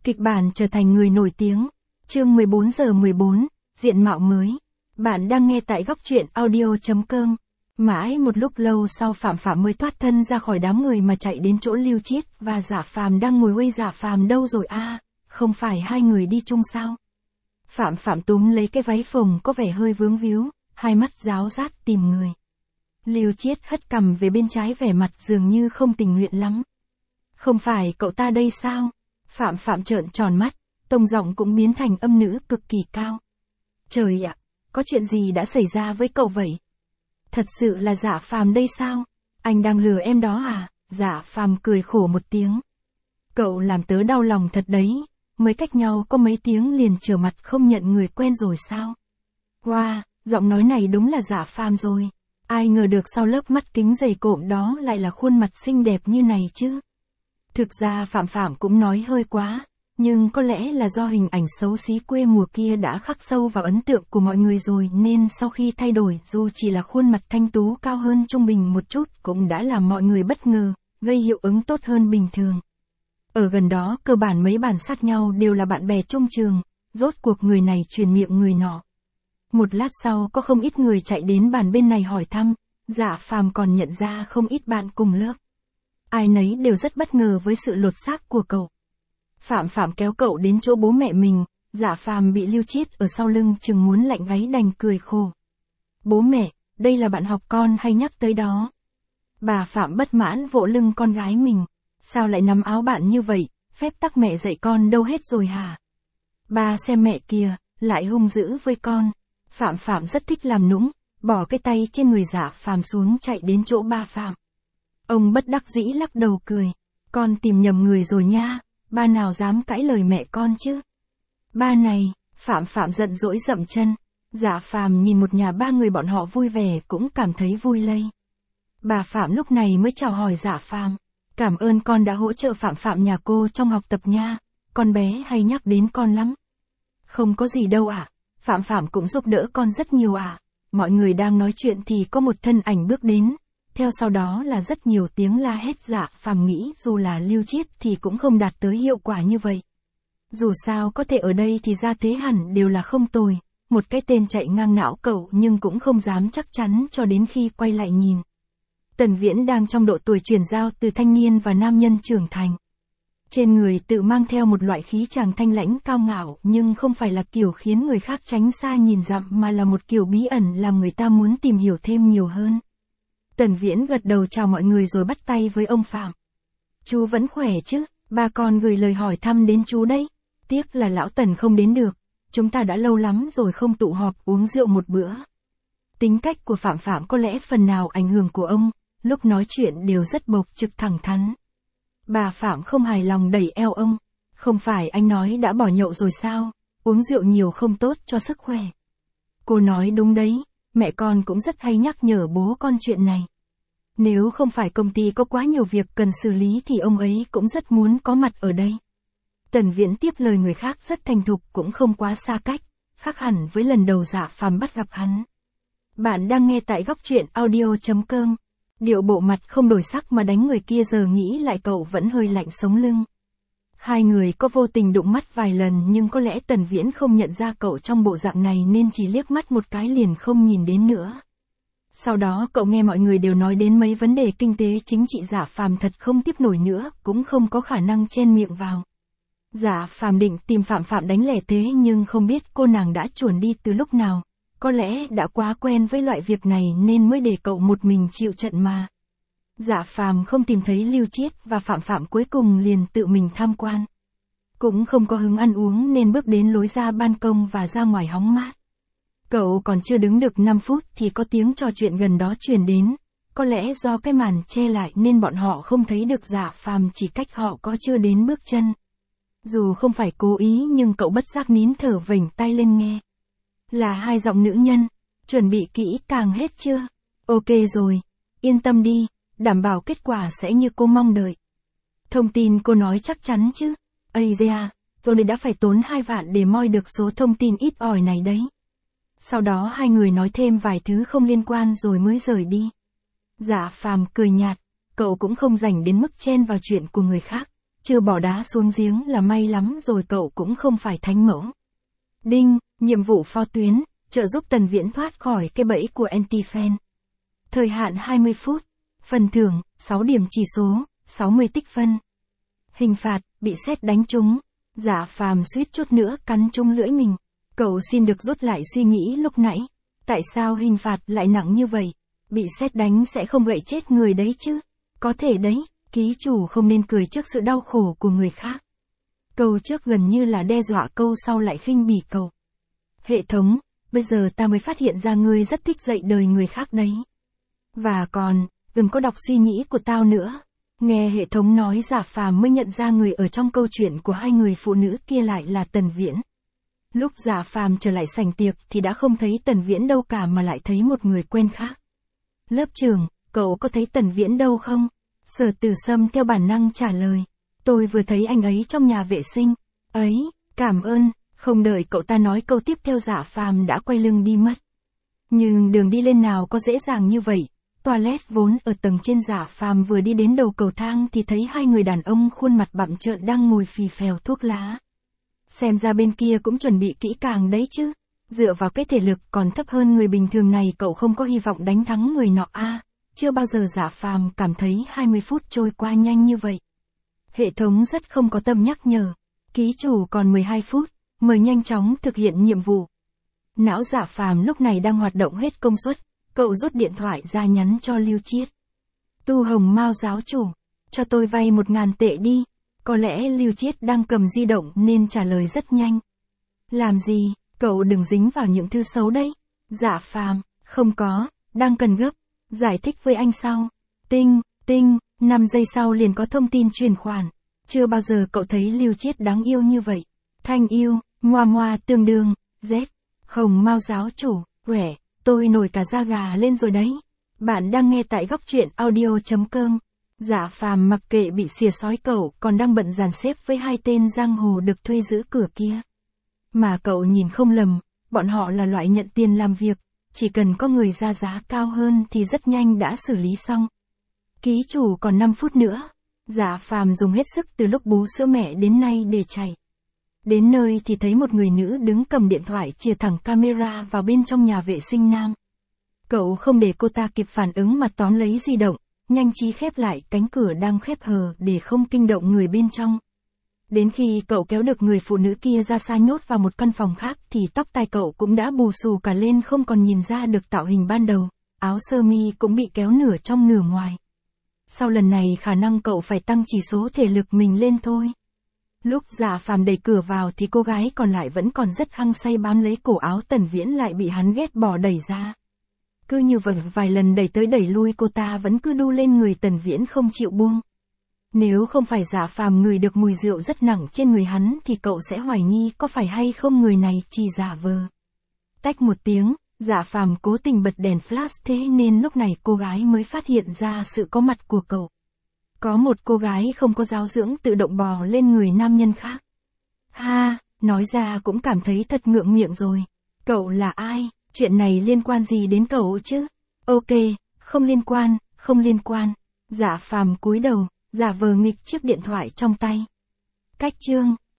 Kịch bản trở thành người nổi tiếng. Chương 14/14, diện mạo mới. Bạn đang nghe tại góc truyện audio.com. Mãi một lúc lâu sau Phạm Phạm mới thoát thân ra khỏi đám người mà chạy đến chỗ Lưu Chiết và Dạ Phàm đang ngồi. Uây, Dạ Phàm đâu rồi a? Không phải hai người đi chung sao? Phạm Phạm túm lấy cái váy phồng có vẻ hơi vướng víu, hai mắt ráo rát tìm người. Lưu Chiết hất cằm về bên trái, vẻ mặt dường như không tình nguyện lắm. Không phải cậu ta đây sao? Phạm Phạm trợn tròn mắt, tông giọng cũng biến thành âm nữ cực kỳ cao. Trời ạ, có chuyện gì đã xảy ra với cậu vậy? Thật sự là Dạ Phàm đây sao? Anh đang lừa em đó à? Dạ Phàm cười khổ một tiếng. Cậu làm tớ đau lòng thật đấy, mới cách nhau có mấy tiếng liền trở mặt không nhận người quen rồi sao? Wow, giọng nói này đúng là Dạ Phàm rồi. Ai ngờ được sau lớp mắt kính dày cộm đó lại là khuôn mặt xinh đẹp như này chứ? Thực ra Phạm Phạm cũng nói hơi quá, nhưng có lẽ là do hình ảnh xấu xí quê mùa kia đã khắc sâu vào ấn tượng của mọi người rồi nên sau khi thay đổi dù chỉ là khuôn mặt thanh tú cao hơn trung bình một chút cũng đã làm mọi người bất ngờ, gây hiệu ứng tốt hơn bình thường. Ở gần đó cơ bản mấy bàn sát nhau đều là bạn bè chung trường, rốt cuộc người này truyền miệng người nọ. Một lát sau có không ít người chạy đến bàn bên này hỏi thăm, Dạ Phàm còn nhận ra không ít bạn cùng lớp. Ai nấy đều rất bất ngờ với sự lột xác của cậu. Phạm Phạm kéo cậu đến chỗ bố mẹ mình, Dạ Phàm bị Lưu Chiết ở sau lưng chừng muốn lạnh gáy đành cười khổ. Bố mẹ, đây là bạn học con hay nhắc tới đó? Bà Phạm bất mãn vỗ lưng con gái mình. Sao lại nắm áo bạn như vậy, phép tắc mẹ dạy con đâu hết rồi hả? Ba xem mẹ kìa, lại hung dữ với con. Phạm Phạm rất thích làm nũng, bỏ cái tay trên người Dạ Phàm xuống chạy đến chỗ ba Phạm. Ông bất đắc dĩ lắc đầu cười. Con tìm nhầm người rồi nha, ba nào dám cãi lời mẹ con chứ? Ba này, Phạm Phạm giận dỗi dậm chân. Dạ Phàm nhìn một nhà ba người bọn họ vui vẻ cũng cảm thấy vui lây. Bà Phạm lúc này mới chào hỏi Dạ Phàm. Cảm ơn con đã hỗ trợ Phạm Phạm nhà cô trong học tập nha, con bé hay nhắc đến con lắm. Không có gì đâu ạ, Phạm Phạm cũng giúp đỡ con rất nhiều ạ. Mọi người đang nói chuyện thì có một thân ảnh bước đến. Theo sau đó là rất nhiều tiếng la hét. Dạ Phàm nghĩ dù là Lưu Chiết thì cũng không đạt tới hiệu quả như vậy. Dù sao có thể ở đây thì ra thế hẳn đều là không tồi, một cái tên chạy ngang não cậu nhưng cũng không dám chắc chắn cho đến khi quay lại nhìn. Tần Viễn đang trong độ tuổi chuyển giao từ thanh niên và nam nhân trưởng thành. Trên người tự mang theo một loại khí chàng thanh lãnh cao ngạo nhưng không phải là kiểu khiến người khác tránh xa nhìn dặm mà là một kiểu bí ẩn làm người ta muốn tìm hiểu thêm nhiều hơn. Tần Viễn gật đầu chào mọi người rồi bắt tay với ông Phạm. Chú vẫn khỏe chứ, ba con gửi lời hỏi thăm đến chú đấy. Tiếc là lão Tần không đến được, chúng ta đã lâu lắm rồi không tụ họp uống rượu một bữa. Tính cách của Phạm Phạm có lẽ phần nào ảnh hưởng của ông, lúc nói chuyện đều rất bộc trực thẳng thắn. Bà Phạm không hài lòng đẩy eo ông. Không phải anh nói đã bỏ nhậu rồi sao, uống rượu nhiều không tốt cho sức khỏe. Cô nói đúng đấy, mẹ con cũng rất hay nhắc nhở bố con chuyện này. Nếu không phải công ty có quá nhiều việc cần xử lý thì ông ấy cũng rất muốn có mặt ở đây. Tần Viễn tiếp lời người khác rất thành thục cũng không quá xa cách, khác hẳn với lần đầu Dạ Phàm bắt gặp hắn. Bạn đang nghe tại góc truyện audio.com. Điệu bộ mặt không đổi sắc mà đánh người kia giờ nghĩ lại cậu vẫn hơi lạnh sống lưng. Hai người có vô tình đụng mắt vài lần nhưng có lẽ Tần Viễn không nhận ra cậu trong bộ dạng này nên chỉ liếc mắt một cái liền không nhìn đến nữa. Sau đó cậu nghe mọi người đều nói đến mấy vấn đề kinh tế chính trị. Dạ Phàm thật không tiếp nổi nữa, cũng không có khả năng chen miệng vào. Dạ Phàm định tìm Phạm Phạm đánh lẻ thế nhưng không biết cô nàng đã chuồn đi từ lúc nào. Có lẽ đã quá quen với loại việc này nên mới để cậu một mình chịu trận mà. Dạ Phàm không tìm thấy Lưu Chiết và Phạm Phạm cuối cùng liền tự mình tham quan. Cũng không có hứng ăn uống nên bước đến lối ra ban công và ra ngoài hóng mát. Cậu còn chưa đứng được 5 phút thì có tiếng trò chuyện gần đó truyền đến. Có lẽ do cái màn che lại nên bọn họ không thấy được Dạ Phàm chỉ cách họ có chưa đến bước chân. Dù không phải cố ý nhưng cậu bất giác nín thở vểnh tai lên nghe. Là hai giọng nữ nhân, chuẩn bị kỹ càng hết chưa? Ok rồi, yên tâm đi, đảm bảo kết quả sẽ như cô mong đợi. Thông tin cô nói chắc chắn chứ? Ây da, tôi đã phải tốn 2 vạn để moi được số thông tin ít ỏi này đấy. Sau đó hai người nói thêm vài thứ không liên quan rồi mới rời đi. Dạ Phàm cười nhạt, cậu cũng không rảnh đến mức chen vào chuyện của người khác. chưa bỏ đá xuống giếng là may lắm rồi, cậu cũng không phải thánh mẫu. Đinh, nhiệm vụ phó tuyến, trợ giúp Tần Viễn thoát khỏi cái bẫy của anti-fan. Thời hạn 20 phút. Phần thưởng, 6 điểm chỉ số, 60 tích phân. Hình phạt, bị sét đánh trúng. Dạ Phàm suýt chút nữa cắn trúng lưỡi mình. Cậu xin được rút lại suy nghĩ lúc nãy. Tại sao hình phạt lại nặng như vậy? Bị sét đánh sẽ không gậy chết người đấy chứ? Có thể đấy, ký chủ không nên cười trước sự đau khổ của người khác. Câu trước gần như là đe dọa, câu sau lại khinh bỉ cậu. Hệ thống, bây giờ ta mới phát hiện ra ngươi rất thích dạy đời người khác đấy. Và còn, đừng có đọc suy nghĩ của tao nữa. Nghe hệ thống nói, Dạ Phàm mới nhận ra người ở trong câu chuyện của hai người phụ nữ kia lại là Tần Viễn. Lúc Dạ Phàm trở lại sảnh tiệc thì đã không thấy Tần Viễn đâu cả mà lại thấy một người quen khác. Lớp trưởng, cậu có thấy Tần Viễn đâu không? Sở Tử Sâm theo bản năng trả lời. Tôi vừa thấy anh ấy trong nhà vệ sinh. Ấy, cảm ơn. Không đợi cậu ta nói câu tiếp theo, Dạ Phàm đã quay lưng đi mất. Nhưng đường đi lên nào có dễ dàng như vậy. Toilet vốn ở tầng trên, Dạ Phàm vừa đi đến đầu cầu thang thì thấy hai người đàn ông khuôn mặt bặm trợn đang ngồi phì phèo thuốc lá. Xem ra bên kia cũng chuẩn bị kỹ càng đấy chứ. Dựa vào cái thể lực còn thấp hơn người bình thường này, cậu không có hy vọng đánh thắng người nọ a. Chưa bao giờ Dạ Phàm cảm thấy 20 phút trôi qua nhanh như vậy. Hệ thống rất không có tâm nhắc nhở. Ký chủ còn 12 phút, mời nhanh chóng thực hiện nhiệm vụ. Não Dạ Phàm lúc này đang hoạt động hết công suất. Cậu rút điện thoại ra nhắn cho Lưu Chiết. Tu Hồng Mao giáo chủ, cho tôi vay 1.000 tệ đi. Có lẽ Lưu Chiết đang cầm di động nên trả lời rất nhanh. Làm gì, cậu đừng dính vào những thứ xấu đấy. Dạ Phàm, không có, đang cần gấp. Giải thích với anh sau. Tinh, 5 giây sau liền có thông tin chuyển khoản. Chưa bao giờ cậu thấy Lưu Chiết đáng yêu như vậy. Thanh yêu, moa tương đương, Z. Hồng Mao giáo chủ, quẻ, tôi nổi cả da gà lên rồi đấy. Bạn đang nghe tại góc truyện audio.com. Dạ Phàm mặc kệ bị xìa xói, cậu còn đang bận dàn xếp với hai tên giang hồ được thuê giữ cửa kia. Mà cậu nhìn không lầm, bọn họ là loại nhận tiền làm việc, chỉ cần có người ra giá cao hơn thì rất nhanh đã xử lý xong. Ký chủ còn 5 phút nữa. Dạ Phàm dùng hết sức từ lúc bú sữa mẹ đến nay để chạy. Đến nơi thì thấy một người nữ đứng cầm điện thoại chìa thẳng camera vào bên trong nhà vệ sinh nam. Cậu không để cô ta kịp phản ứng mà tóm lấy di động, nhanh trí khép lại cánh cửa đang khép hờ để không kinh động người bên trong. Đến khi cậu kéo được người phụ nữ kia ra xa nhốt vào một căn phòng khác thì tóc tai cậu cũng đã bù xù cả lên, không còn nhìn ra được tạo hình ban đầu, áo sơ mi cũng bị kéo nửa trong nửa ngoài. Sau lần này khả năng cậu phải tăng chỉ số thể lực mình lên thôi. Lúc Dạ Phàm đẩy cửa vào thì cô gái còn lại vẫn còn rất hăng say bám lấy cổ áo Tần Viễn, lại bị hắn ghét bỏ đẩy ra. Cứ như vậy vài lần đẩy tới đẩy lui, cô ta vẫn cứ đu lên người Tần Viễn không chịu buông. Nếu không phải Dạ Phàm ngửi được mùi rượu rất nặng trên người hắn thì cậu sẽ hoài nghi có phải hay không người này chỉ giả vờ. Tách một tiếng, Dạ Phàm cố tình bật đèn flash, thế nên lúc này cô gái mới phát hiện ra sự có mặt của cậu. Có một cô gái không có giáo dưỡng tự động bò lên người nam nhân khác. Ha, nói ra cũng cảm thấy thật ngượng miệng rồi. Cậu là ai? Chuyện này liên quan gì đến cậu chứ? Ok, không liên quan. Dạ Phàm cúi đầu, giả vờ nghịch chiếc điện thoại trong tay. Cách chương.